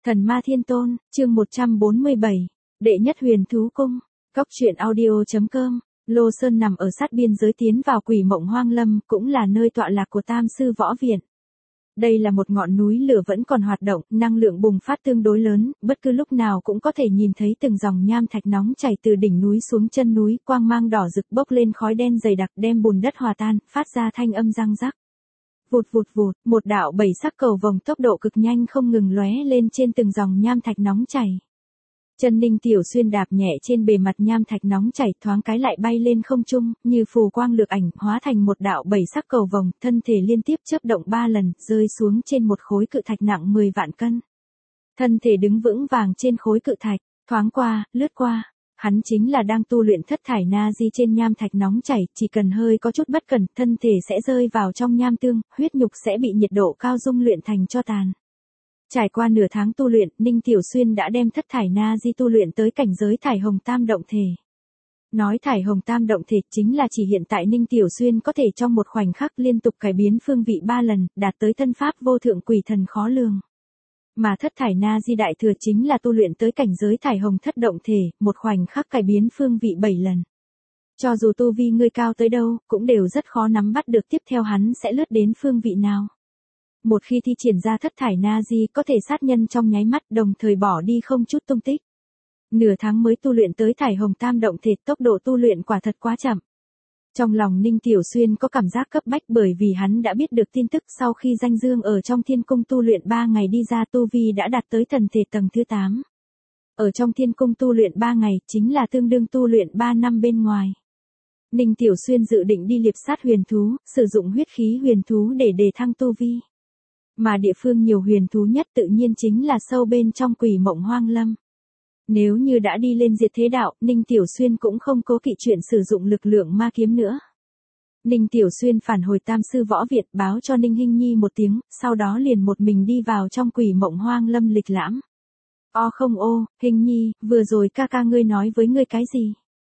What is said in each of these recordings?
Thần Ma Thiên Tôn, chương 147, đệ nhất huyền thú cung, góc truyện audio.com, Lô Sơn nằm ở sát biên giới tiến vào Quỷ Mộng Hoang Lâm, cũng là nơi tọa lạc của Tam Sư Võ Viện. Đây là một ngọn núi lửa vẫn còn hoạt động, năng lượng bùng phát tương đối lớn, bất cứ lúc nào cũng có thể nhìn thấy từng dòng nham thạch nóng chảy từ đỉnh núi xuống chân núi, quang mang đỏ rực bốc lên khói đen dày đặc đem bùn đất hòa tan, phát ra thanh âm răng rắc. Vụt vụt vụt, một đạo bảy sắc cầu vồng tốc độ cực nhanh không ngừng lóe lên trên từng dòng nham thạch nóng chảy. Chân Ninh Tiểu Xuyên đạp nhẹ trên bề mặt nham thạch nóng chảy, thoáng cái lại bay lên không trung, như phù quang lược ảnh, hóa thành một đạo bảy sắc cầu vồng, thân thể liên tiếp chớp động 3 lần, rơi xuống trên một khối cự thạch nặng 10 vạn cân. Thân thể đứng vững vàng trên khối cự thạch, thoáng qua, lướt qua. Hắn chính là đang tu luyện thất thải na di trên nham thạch nóng chảy, chỉ cần hơi có chút bất cẩn, thân thể sẽ rơi vào trong nham tương, huyết nhục sẽ bị nhiệt độ cao dung luyện thành tro tàn. Trải qua nửa tháng tu luyện, Ninh Tiểu Xuyên đã đem thất thải na di tu luyện tới cảnh giới thải hồng tam động thể. Nói thải hồng tam động thể chính là chỉ hiện tại Ninh Tiểu Xuyên có thể trong một khoảnh khắc liên tục cải biến phương vị 3 lần, đạt tới thân pháp vô thượng quỷ thần khó lường. Mà thất thải na di đại thừa chính là tu luyện tới cảnh giới thải hồng thất động thể, một khoảnh khắc cải biến phương vị 7 lần. Cho dù tu vi ngươi cao tới đâu, cũng đều rất khó nắm bắt được tiếp theo hắn sẽ lướt đến phương vị nào. Một khi thi triển ra thất thải na di có thể sát nhân trong nháy mắt, đồng thời bỏ đi không chút tung tích. Nửa tháng mới tu luyện tới thải hồng tam động thể, tốc độ tu luyện quả thật quá chậm. Trong lòng Ninh Tiểu Xuyên có cảm giác cấp bách bởi vì hắn đã biết được tin tức sau khi Danh Dương ở trong thiên cung tu luyện 3 ngày đi ra tu vi đã đạt tới thần thể tầng thứ 8. Ở trong thiên cung tu luyện 3 ngày chính là tương đương tu luyện 3 năm bên ngoài. Ninh Tiểu Xuyên dự định đi liệp sát huyền thú, sử dụng huyết khí huyền thú để đề thăng tu vi. Mà địa phương nhiều huyền thú nhất tự nhiên chính là sâu bên trong Quỷ Mộng Hoang Lâm. Nếu như đã đi lên diệt thế đạo, Ninh Tiểu Xuyên cũng không cố kỵ chuyện sử dụng lực lượng ma kiếm nữa. Ninh Tiểu Xuyên phản hồi Tam Sư Võ Viện báo cho Ninh Hinh Nhi một tiếng, sau đó liền một mình đi vào trong Quỷ Mộng Hoang Lâm lịch lãm. O không ô, Hinh Nhi, vừa rồi ca ca ngươi nói với ngươi cái gì?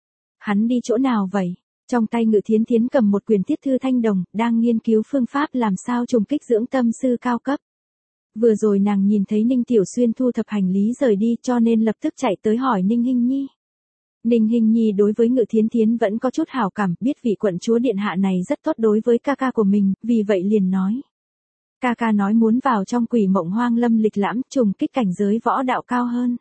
Hắn đi chỗ nào vậy? Trong tay Ngự Thiến Thiến cầm một quyển tiết thư thanh đồng, đang nghiên cứu phương pháp làm sao trùng kích dưỡng tâm sư cao cấp. Vừa rồi nàng nhìn thấy Ninh Tiểu Xuyên thu thập hành lý rời đi cho nên lập tức chạy tới hỏi Ninh Hinh Nhi. Ninh Hinh Nhi đối với Ngự Thiến Thiến vẫn có chút hảo cảm, biết vị quận chúa điện hạ này rất tốt đối với ca ca của mình, vì vậy liền nói. Ca ca nói muốn vào trong Quỷ Mộng Hoang Lâm lịch lãm, trùng kích cảnh giới võ đạo cao hơn.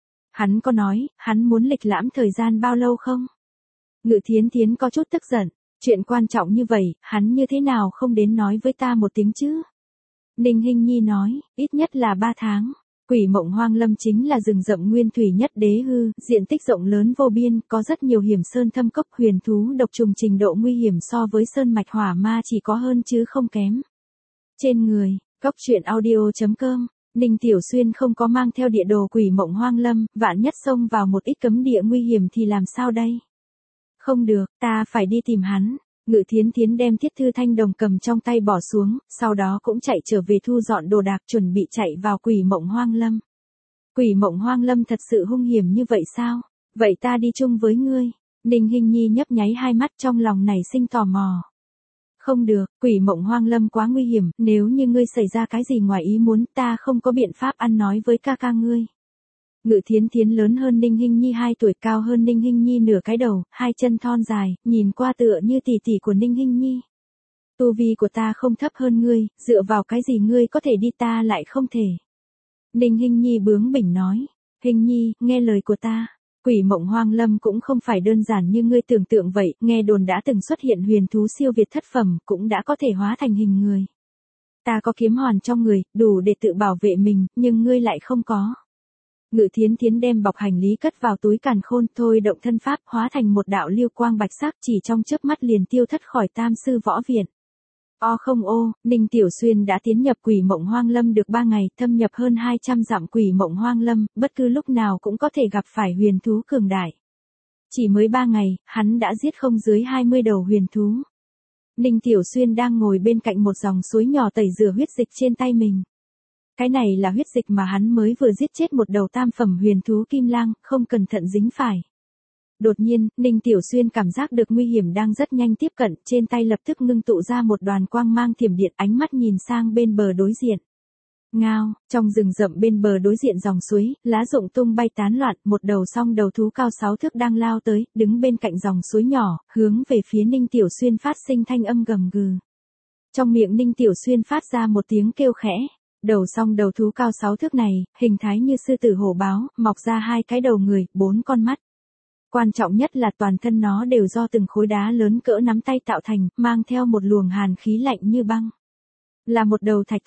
Hắn có nói, hắn muốn lịch lãm thời gian bao lâu không? Ngự Thiến Thiến có chút tức giận, chuyện quan trọng như vậy, hắn như thế nào không đến nói với ta một tiếng chứ? Ninh Hinh Nhi nói, ít nhất là 3 tháng. Quỷ Mộng Hoang Lâm chính là rừng rậm nguyên thủy nhất đế hư, diện tích rộng lớn vô biên, có rất nhiều hiểm sơn thâm cốc, huyền thú độc trùng trình độ nguy hiểm so với sơn mạch hỏa ma chỉ có hơn chứ không kém. Trên người, góc truyện audio.com, Ninh Tiểu Xuyên không có mang theo địa đồ Quỷ Mộng Hoang Lâm, vạn nhất xông vào một ít cấm địa nguy hiểm thì làm sao đây? Không được, ta phải đi tìm hắn. Ngự Thiến Thiến đem thiết thư thanh đồng cầm trong tay bỏ xuống, sau đó cũng chạy trở về thu dọn đồ đạc chuẩn bị chạy vào Quỷ Mộng Hoang Lâm. Quỷ Mộng Hoang Lâm thật sự hung hiểm như vậy sao? Vậy ta đi chung với ngươi. Ninh Hinh Nhi nhấp nháy hai mắt trong lòng nảy sinh tò mò. Không được, Quỷ Mộng Hoang Lâm quá nguy hiểm, nếu như ngươi xảy ra cái gì ngoài ý muốn ta không có biện pháp ăn nói với ca ca ngươi. Ngự Thiến Thiến lớn hơn Ninh Hinh Nhi 2 tuổi, cao hơn Ninh Hinh Nhi nửa cái đầu, 2 chân thon dài, nhìn qua tựa như tỷ tỷ của Ninh Hinh Nhi. Tu vi của ta không thấp hơn ngươi, dựa vào cái gì ngươi có thể đi ta lại không thể. Ninh Hinh Nhi bướng bỉnh nói, Hinh Nhi, nghe lời của ta. Quỷ Mộng Hoang Lâm cũng không phải đơn giản như ngươi tưởng tượng vậy, nghe đồn đã từng xuất hiện huyền thú siêu việt thất phẩm, cũng đã có thể hóa thành hình người. Ta có kiếm hoàn trong người, đủ để tự bảo vệ mình, nhưng ngươi lại không có. Ngự Thiến Thiến đem bọc hành lý cất vào túi càn khôn, thôi động thân pháp hóa thành một đạo lưu quang bạch sắc, chỉ trong chớp mắt liền tiêu thất khỏi Tam Sư Võ Viện. O không ô, Ninh Tiểu Xuyên đã tiến nhập Quỷ Mộng Hoang Lâm được 3 ngày, thâm nhập hơn 200 dặm Quỷ Mộng Hoang Lâm, bất cứ lúc nào cũng có thể gặp phải huyền thú cường đại. Chỉ mới 3 ngày, hắn đã giết không dưới 20 đầu huyền thú. Ninh Tiểu Xuyên đang ngồi bên cạnh một dòng suối nhỏ tẩy rửa huyết dịch trên tay mình. Cái này là huyết dịch mà hắn mới vừa giết chết một đầu tam phẩm huyền thú kim lang, không cẩn thận dính phải. Đột nhiên, Ninh Tiểu Xuyên cảm giác được nguy hiểm đang rất nhanh tiếp cận, trên tay lập tức ngưng tụ ra một đoàn quang mang thiểm điện, ánh mắt nhìn sang bên bờ đối diện. Ngao, trong rừng rậm bên bờ đối diện dòng suối, lá rụng tung bay tán loạn, một đầu song đầu thú cao 6 thước đang lao tới, đứng bên cạnh dòng suối nhỏ, hướng về phía Ninh Tiểu Xuyên phát sinh thanh âm gầm gừ. Trong miệng Ninh Tiểu Xuyên phát ra một tiếng kêu khẽ. Đầu song đầu thú cao 6 thước này, hình thái như sư tử hổ báo, mọc ra 2 cái đầu người, 4 con mắt. Quan trọng nhất là toàn thân nó đều do từng khối đá lớn cỡ nắm tay tạo thành, mang theo một luồng hàn khí lạnh như băng. Là một đầu thạch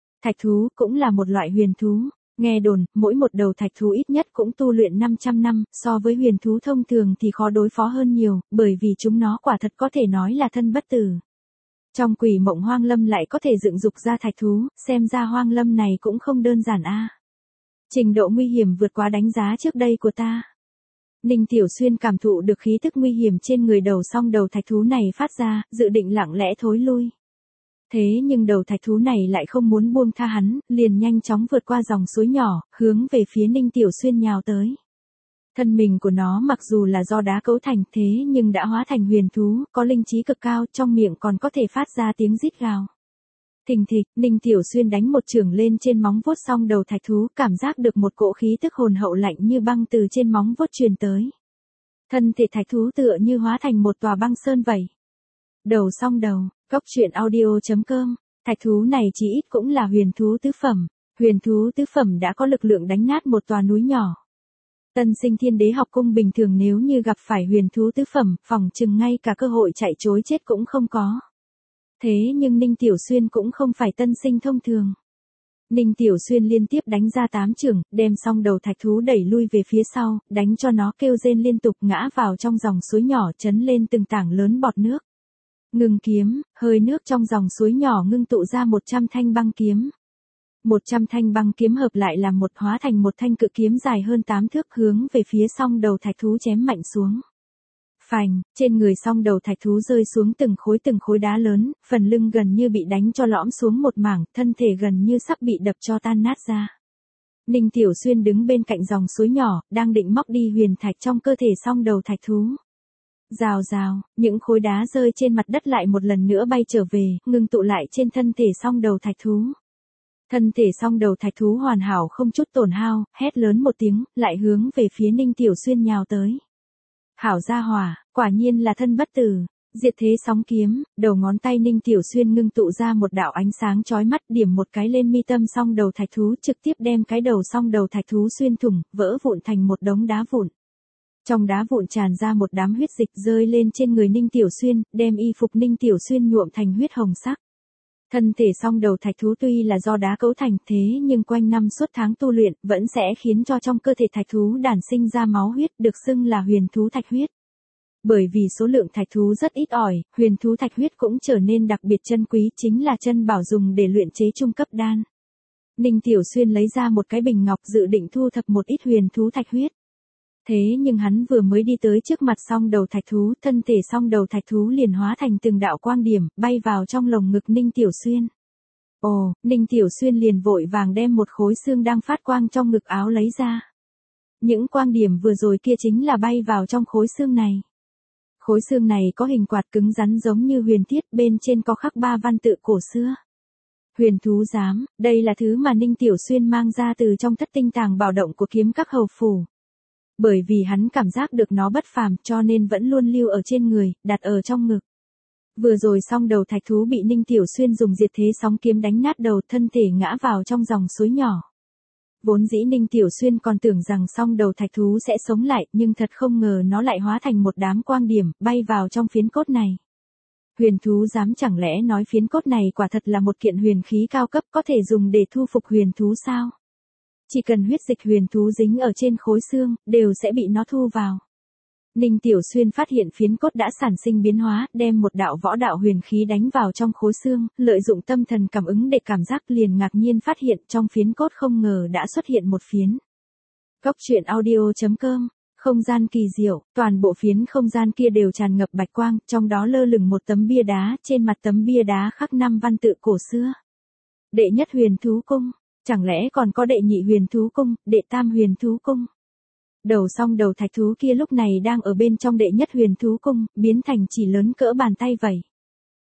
thú cũng là một loại huyền thú. Nghe đồn, mỗi một đầu thạch thú ít nhất cũng tu luyện 500 năm, so với huyền thú thông thường thì khó đối phó hơn nhiều, bởi vì chúng nó quả thật có thể nói là thân bất tử. Trong Quỷ Mộng Hoang Lâm lại có thể dựng dục ra thạch thú, xem ra hoang lâm này cũng không đơn giản a. Trình độ nguy hiểm vượt quá đánh giá trước đây của ta. Ninh Tiểu Xuyên cảm thụ được khí tức nguy hiểm trên người đầu song đầu thạch thú này phát ra, dự định lặng lẽ thối lui. Thế nhưng đầu thạch thú này lại không muốn buông tha hắn, liền nhanh chóng vượt qua dòng suối nhỏ, hướng về phía Ninh Tiểu Xuyên nhào tới. Thân mình của nó mặc dù là do đá cấu thành thế nhưng đã hóa thành huyền thú, có linh trí cực cao, trong miệng còn có thể phát ra tiếng rít gào. Thình thịch, Ninh Tiểu Xuyên đánh một chưởng lên trên móng vuốt song đầu thạch thú, cảm giác được một cỗ khí tức hồn hậu lạnh như băng từ trên móng vuốt truyền tới. Thân thể thạch thú tựa như hóa thành một tòa băng sơn vậy. Đầu song đầu, Goctruyện.audio.com, thạch thú này chỉ ít cũng là huyền thú tứ phẩm. Huyền thú tứ phẩm đã có lực lượng đánh nát một tòa núi nhỏ. Tân sinh Thiên Đế học cung bình thường nếu như gặp phải huyền thú tứ phẩm, phỏng chừng ngay cả cơ hội chạy trối chết cũng không có. Thế nhưng Ninh Tiểu Xuyên cũng không phải tân sinh thông thường. Ninh Tiểu Xuyên liên tiếp đánh ra 8 chưởng, đem song đầu thạch thú đẩy lui về phía sau, đánh cho nó kêu rên liên tục ngã vào trong dòng suối nhỏ chấn lên từng tảng lớn bọt nước. Ngừng kiếm, hơi nước trong dòng suối nhỏ ngưng tụ ra 100 thanh băng kiếm. 100 thanh băng kiếm hợp lại là một hóa thành một thanh cự kiếm dài hơn 8 thước hướng về phía song đầu thạch thú chém mạnh xuống. Phành, trên người song đầu thạch thú rơi xuống từng khối đá lớn, phần lưng gần như bị đánh cho lõm xuống một mảng, thân thể gần như sắp bị đập cho tan nát ra. Ninh Tiểu Xuyên đứng bên cạnh dòng suối nhỏ, đang định móc đi huyền thạch trong cơ thể song đầu thạch thú. Rào rào, những khối đá rơi trên mặt đất lại một lần nữa bay trở về, ngưng tụ lại trên thân thể song đầu thạch thú. Thân thể song đầu thạch thú hoàn hảo không chút tổn hao, hét lớn một tiếng, lại hướng về phía Ninh Tiểu Xuyên nhào tới. Hảo gia hỏa, quả nhiên là thân bất tử. Diệt thế sóng kiếm, đầu ngón tay Ninh Tiểu Xuyên ngưng tụ ra một đạo ánh sáng chói mắt, điểm một cái lên mi tâm song đầu thạch thú, trực tiếp đem cái đầu song đầu thạch thú xuyên thủng, vỡ vụn thành một đống đá vụn. Trong đá vụn tràn ra một đám huyết dịch rơi lên trên người Ninh Tiểu Xuyên, đem y phục Ninh Tiểu Xuyên nhuộm thành huyết hồng sắc. Thân thể song đầu thạch thú tuy là do đá cấu thành thế nhưng quanh năm suốt tháng tu luyện vẫn sẽ khiến cho trong cơ thể thạch thú đản sinh ra máu huyết, được xưng là huyền thú thạch huyết. Bởi vì số lượng thạch thú rất ít ỏi, huyền thú thạch huyết cũng trở nên đặc biệt chân quý, chính là chân bảo dùng để luyện chế trung cấp đan. Ninh Tiểu Xuyên lấy ra một cái bình ngọc dự định thu thập một ít huyền thú thạch huyết. Thế nhưng hắn vừa mới đi tới trước mặt song đầu thạch thú, thân thể song đầu thạch thú liền hóa thành từng đạo quang điểm, bay vào trong lồng ngực Ninh Tiểu Xuyên. Ồ, Ninh Tiểu Xuyên liền vội vàng đem một khối xương đang phát quang trong ngực áo lấy ra. Những quang điểm vừa rồi kia chính là bay vào trong khối xương này. Khối xương này có hình quạt cứng rắn giống như huyền thiết, bên trên có khắc 3 văn tự cổ xưa. Huyền thú giám, đây là thứ mà Ninh Tiểu Xuyên mang ra từ trong thất tinh tàng bảo động của kiếm các hầu phủ. Bởi vì hắn cảm giác được nó bất phàm cho nên vẫn luôn lưu ở trên người, đặt ở trong ngực. Vừa rồi song đầu thạch thú bị Ninh Tiểu Xuyên dùng diệt thế sóng kiếm đánh nát đầu, thân thể ngã vào trong dòng suối nhỏ. Vốn dĩ Ninh Tiểu Xuyên còn tưởng rằng song đầu thạch thú sẽ sống lại, nhưng thật không ngờ nó lại hóa thành một đám quang điểm, bay vào trong phiến cốt này. Huyền thú dám, chẳng lẽ nói phiến cốt này quả thật là một kiện huyền khí cao cấp có thể dùng để thu phục huyền thú sao? Chỉ cần huyết dịch huyền thú dính ở trên khối xương, đều sẽ bị nó thu vào. Ninh Tiểu Xuyên phát hiện phiến cốt đã sản sinh biến hóa, đem một đạo võ đạo huyền khí đánh vào trong khối xương, lợi dụng tâm thần cảm ứng để cảm giác, liền ngạc nhiên phát hiện trong phiến cốt không ngờ đã xuất hiện một phiến. Goctruyện.audio.com, không gian kỳ diệu, toàn bộ phiến không gian kia đều tràn ngập bạch quang, trong đó lơ lửng một tấm bia đá, trên mặt tấm bia đá khắc 5 văn tự cổ xưa. Đệ nhất huyền thú cung, chẳng lẽ còn có đệ nhị huyền thú cung, đệ tam huyền thú cung? Đầu song đầu thạch thú kia lúc này đang ở bên trong đệ nhất huyền thú cung, biến thành chỉ lớn cỡ bàn tay vậy.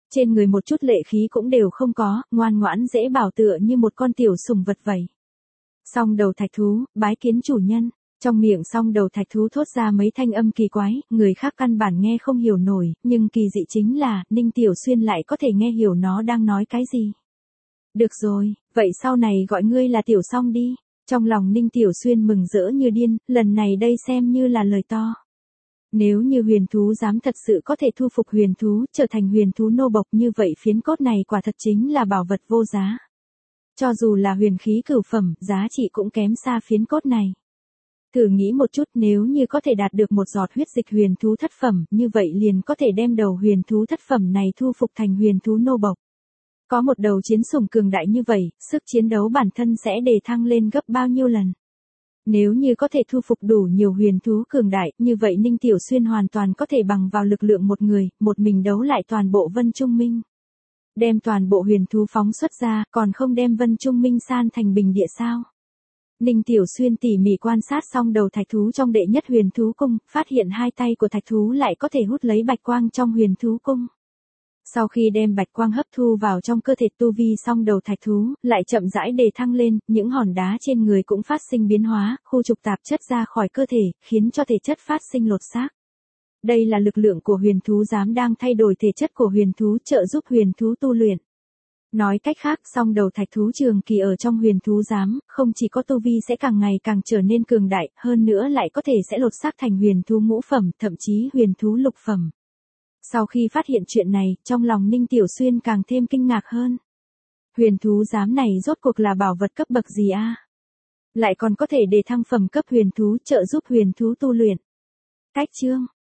Trên người một chút lệ khí cũng đều không có, ngoan ngoãn dễ bảo tựa như một con tiểu sủng vật vậy. Song đầu thạch thú, bái kiến chủ nhân. Trong miệng song đầu thạch thú thốt ra mấy thanh âm kỳ quái, người khác căn bản nghe không hiểu nổi, nhưng kỳ dị chính là, Ninh Tiểu Xuyên lại có thể nghe hiểu nó đang nói cái gì. Được rồi, vậy sau này gọi ngươi là Tiểu Song đi. Trong lòng Ninh Tiểu Xuyên mừng rỡ như điên, lần này đây xem như là lời to. Nếu như huyền thú dám thật sự có thể thu phục huyền thú, trở thành huyền thú nô bộc như vậy phiến cốt này quả thật chính là bảo vật vô giá. Cho dù là huyền khí cửu phẩm, giá trị cũng kém xa phiến cốt này. Thử nghĩ một chút, nếu như có thể đạt được một giọt huyết dịch huyền thú thất phẩm, như vậy liền có thể đem đầu huyền thú thất phẩm này thu phục thành huyền thú nô bộc. Có một đầu chiến sủng cường đại như vậy, sức chiến đấu bản thân sẽ đề thăng lên gấp bao nhiêu lần. Nếu như có thể thu phục đủ nhiều huyền thú cường đại, như vậy Ninh Tiểu Xuyên hoàn toàn có thể bằng vào lực lượng một người, một mình đấu lại toàn bộ Vân Trung Minh. Đem toàn bộ huyền thú phóng xuất ra, còn không đem Vân Trung Minh san thành bình địa sao? Ninh Tiểu Xuyên tỉ mỉ quan sát xong đầu thạch thú trong đệ nhất huyền thú cung, phát hiện hai tay của thạch thú lại có thể hút lấy bạch quang trong huyền thú cung. Sau khi đem bạch quang hấp thu vào trong cơ thể tu vi xong đầu thạch thú, lại chậm rãi đề thăng lên, những hòn đá trên người cũng phát sinh biến hóa, khu trục tạp chất ra khỏi cơ thể, khiến cho thể chất phát sinh lột xác. Đây là lực lượng của huyền thú giám đang thay đổi thể chất của huyền thú, trợ giúp huyền thú tu luyện. Nói cách khác, song đầu thạch thú trường kỳ ở trong huyền thú giám, không chỉ có tu vi sẽ càng ngày càng trở nên cường đại, hơn nữa lại có thể sẽ lột xác thành huyền thú ngũ phẩm, thậm chí huyền thú lục phẩm. Sau khi phát hiện chuyện này, trong lòng Ninh Tiểu Xuyên càng thêm kinh ngạc hơn. Huyền thú giám này rốt cuộc là bảo vật cấp bậc gì a? Lại còn có thể đề thăng phẩm cấp huyền thú, trợ giúp huyền thú tu luyện. Cách chương